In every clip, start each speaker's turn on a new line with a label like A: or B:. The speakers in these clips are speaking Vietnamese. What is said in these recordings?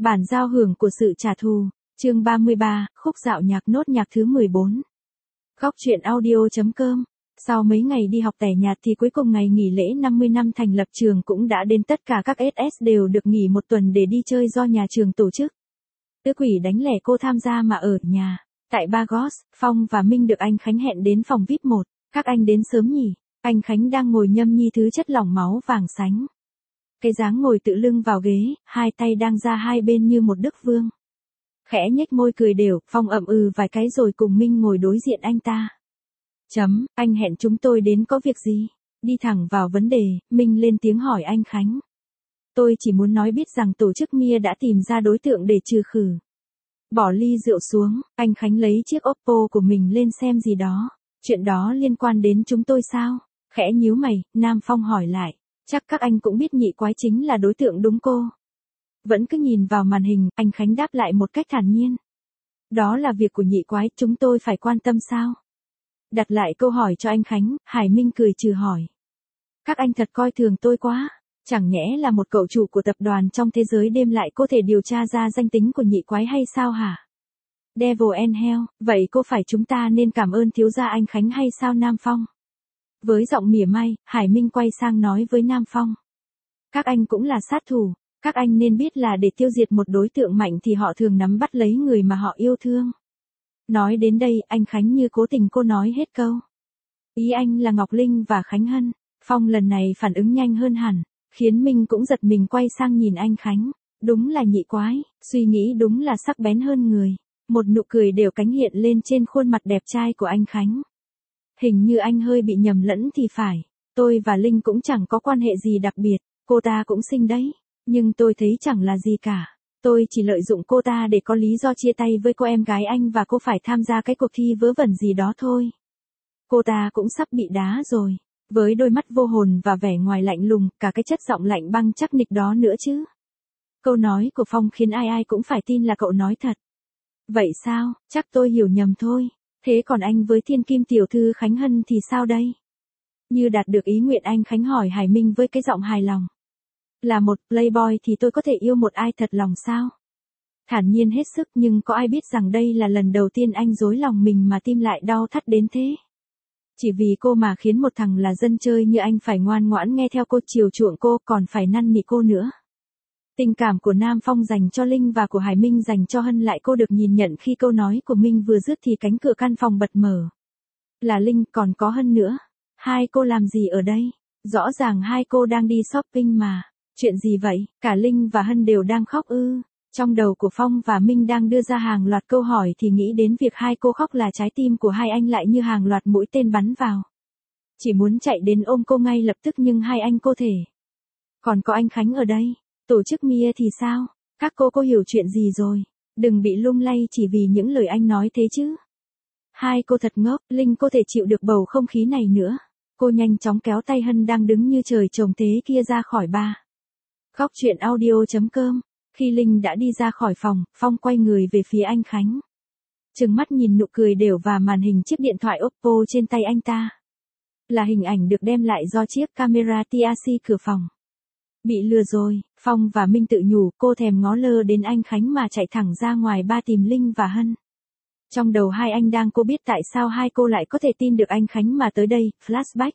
A: Bản giao hưởng của sự trả thù, chương 33, khúc dạo nhạc nốt nhạc thứ 14. Góc truyện audio.com. Sau mấy ngày đi học tẻ nhạt thì cuối cùng ngày nghỉ lễ 50 năm thành lập trường cũng đã đến, tất cả các SS đều được nghỉ một tuần để đi chơi do nhà trường tổ chức. Tứ quỷ đánh lẻ cô tham gia mà ở nhà. Tại Bagos, Phong và Minh được anh Khánh hẹn đến phòng VIP 1, các anh đến sớm nhỉ? Anh Khánh đang ngồi nhâm nhi thứ chất lỏng máu vàng sánh. Cái dáng ngồi tự lưng vào ghế, hai tay đang ra hai bên như một đức vương. Khẽ nhếch môi cười đều, Phong ậm vài cái rồi cùng Minh ngồi đối diện anh ta. Anh hẹn chúng tôi đến có việc gì? Đi thẳng vào vấn đề, Minh lên tiếng hỏi anh Khánh. Tôi chỉ muốn nói biết rằng tổ chức Mia đã tìm ra đối tượng để trừ khử. Bỏ ly rượu xuống, anh Khánh lấy chiếc Oppo của mình lên xem gì đó. Chuyện đó liên quan đến chúng tôi sao? Khẽ nhíu mày, Nam Phong hỏi lại. Chắc các anh cũng biết nhị quái chính là đối tượng đúng cô. Vẫn cứ nhìn vào màn hình, anh Khánh đáp lại một cách thản nhiên. Đó là việc của nhị quái, chúng tôi phải quan tâm sao? Đặt lại câu hỏi cho anh Khánh, Hải Minh cười trừ hỏi. Các anh thật coi thường tôi quá. Chẳng nhẽ là một cậu chủ của tập đoàn trong thế giới đêm lại có thể điều tra ra danh tính của nhị quái hay sao hả? Devil and Hell, vậy có phải chúng ta nên cảm ơn thiếu gia anh Khánh hay sao Nam Phong? Với giọng mỉa mai, Hải Minh quay sang nói với Nam Phong. Các anh cũng là sát thủ, các anh nên biết là để tiêu diệt một đối tượng mạnh thì họ thường nắm bắt lấy người mà họ yêu thương. Nói đến đây, anh Khánh như cố tình cô nói hết câu. Ý anh là Ngọc Linh và Khánh Hân. Phong lần này phản ứng nhanh hơn hẳn, khiến Minh cũng giật mình quay sang nhìn anh Khánh. Đúng là nhị quái, suy nghĩ đúng là sắc bén hơn người. Một nụ cười đều cánh hiện lên trên khuôn mặt đẹp trai của anh Khánh. Hình như anh hơi bị nhầm lẫn thì phải. Tôi và Linh cũng chẳng có quan hệ gì đặc biệt. Cô ta cũng xinh đấy. Nhưng tôi thấy chẳng là gì cả. Tôi chỉ lợi dụng cô ta để có lý do chia tay với cô em gái anh và cô phải tham gia cái cuộc thi vớ vẩn gì đó thôi. Cô ta cũng sắp bị đá rồi. Với đôi mắt vô hồn và vẻ ngoài lạnh lùng, cả cái chất giọng lạnh băng chắc nịch đó nữa chứ. Câu nói của Phong khiến ai ai cũng phải tin là cậu nói thật. Vậy sao, chắc tôi hiểu nhầm thôi. Thế còn anh với thiên kim tiểu thư Khánh Hân thì sao đây? Như đạt được ý nguyện anh Khánh hỏi Hải Minh với cái giọng hài lòng. Là một playboy thì tôi có thể yêu một ai thật lòng sao? Thản nhiên hết sức, nhưng có ai biết rằng đây là lần đầu tiên anh dối lòng mình mà tim lại đau thắt đến thế. Chỉ vì cô mà khiến một thằng là dân chơi như anh phải ngoan ngoãn nghe theo cô, chiều chuộng cô, còn phải năn nỉ cô nữa. Tình cảm của Nam Phong dành cho Linh và của Hải Minh dành cho Hân lại cô được nhìn nhận khi câu nói của Minh vừa dứt thì cánh cửa căn phòng bật mở. Là Linh, còn có Hân nữa. Hai cô làm gì ở đây? Rõ ràng hai cô đang đi shopping mà. Chuyện gì vậy? Cả Linh và Hân đều đang khóc ư? Trong đầu của Phong và Minh đang đưa ra hàng loạt câu hỏi thì nghĩ đến việc hai cô khóc là trái tim của hai anh lại như hàng loạt mũi tên bắn vào. Chỉ muốn chạy đến ôm cô ngay lập tức nhưng hai anh cô thể. Còn có anh Khánh ở đây. Tổ chức Mia thì sao? Các cô hiểu chuyện gì rồi? Đừng bị lung lay chỉ vì những lời anh nói thế chứ. Hai cô thật ngốc, Linh cô thể chịu được bầu không khí này nữa. Cô nhanh chóng kéo tay Hân đang đứng như trời trồng thế kia ra khỏi ba. Góc truyện audio.com. Khi Linh đã đi ra khỏi phòng, Phong quay người về phía anh Khánh. Trừng mắt nhìn nụ cười đều và màn hình chiếc điện thoại Oppo trên tay anh ta. Là hình ảnh được đem lại do chiếc camera TAC cửa phòng. Bị lừa rồi, Phong và Minh tự nhủ, cô thèm ngó lơ đến anh Khánh mà chạy thẳng ra ngoài ba tìm Linh và Hân. Trong đầu hai anh đang cô biết tại sao hai cô lại có thể tin được anh Khánh mà tới đây, flashback.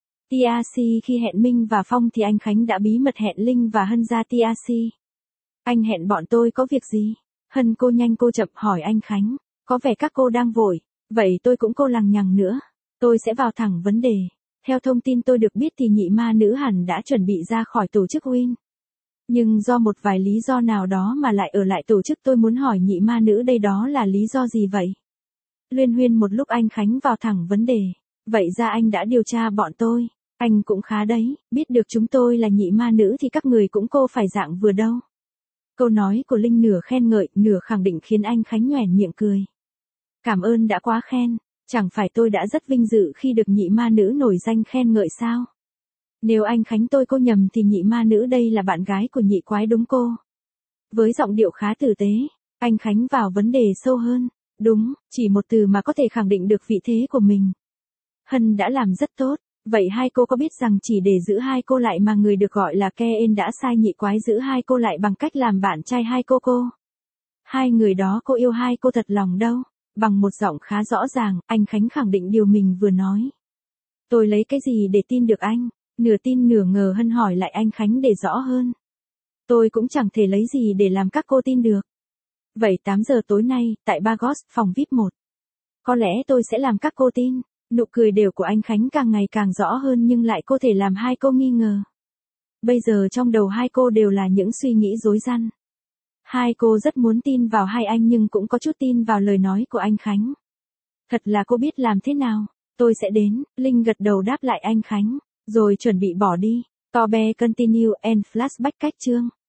A: TAC khi hẹn Minh và Phong thì anh Khánh đã bí mật hẹn Linh và Hân ra TAC. Anh hẹn bọn tôi có việc gì? Hân cô nhanh cô chậm hỏi anh Khánh. Có vẻ các cô đang vội. Vậy tôi cũng cô lằng nhằng nữa. Tôi sẽ vào thẳng vấn đề. Theo thông tin tôi được biết thì nhị ma nữ hẳn đã chuẩn bị ra khỏi tổ chức Win. Nhưng do một vài lý do nào đó mà lại ở lại tổ chức, tôi muốn hỏi nhị ma nữ đây đó là lý do gì vậy? Luyên huyên một lúc anh Khánh vào thẳng vấn đề. Vậy ra anh đã điều tra bọn tôi. Anh cũng khá đấy, biết được chúng tôi là nhị ma nữ thì các người cũng cô phải dạng vừa đâu. Câu nói của Linh nửa khen ngợi, nửa khẳng định khiến anh Khánh nhoẻn miệng cười. Cảm ơn đã quá khen, chẳng phải tôi đã rất vinh dự khi được nhị ma nữ nổi danh khen ngợi sao? Nếu anh Khánh tôi cô nhầm thì nhị ma nữ đây là bạn gái của nhị quái đúng cô? Với giọng điệu khá tử tế, anh Khánh vào vấn đề sâu hơn. Đúng, chỉ một từ mà có thể khẳng định được vị thế của mình. Hân đã làm rất tốt, Vậy hai cô có biết rằng chỉ để giữ hai cô lại mà người được gọi là Ken đã sai nhị quái giữ hai cô lại bằng cách làm bạn trai hai cô? Hai người đó cô yêu hai cô thật lòng đâu. Bằng một giọng khá rõ ràng, anh Khánh khẳng định điều mình vừa nói. Tôi lấy cái gì để tin được anh? Nửa tin nửa ngờ Hân hỏi lại anh Khánh để rõ hơn. Tôi cũng chẳng thể lấy gì để làm các cô tin được. Vậy 8 giờ tối nay, tại Bagos, phòng VIP 1. Có lẽ tôi sẽ làm các cô tin. Nụ cười đều của anh Khánh càng ngày càng rõ hơn nhưng lại có thể làm hai cô nghi ngờ. Bây giờ trong đầu hai cô đều là những suy nghĩ rối ren. Hai cô rất muốn tin vào hai anh nhưng cũng có chút tin vào lời nói của anh Khánh. Thật là cô biết làm thế nào. Tôi sẽ đến, Linh gật đầu đáp lại anh Khánh, rồi chuẩn bị bỏ đi. Tobe continue and flashback cách chương.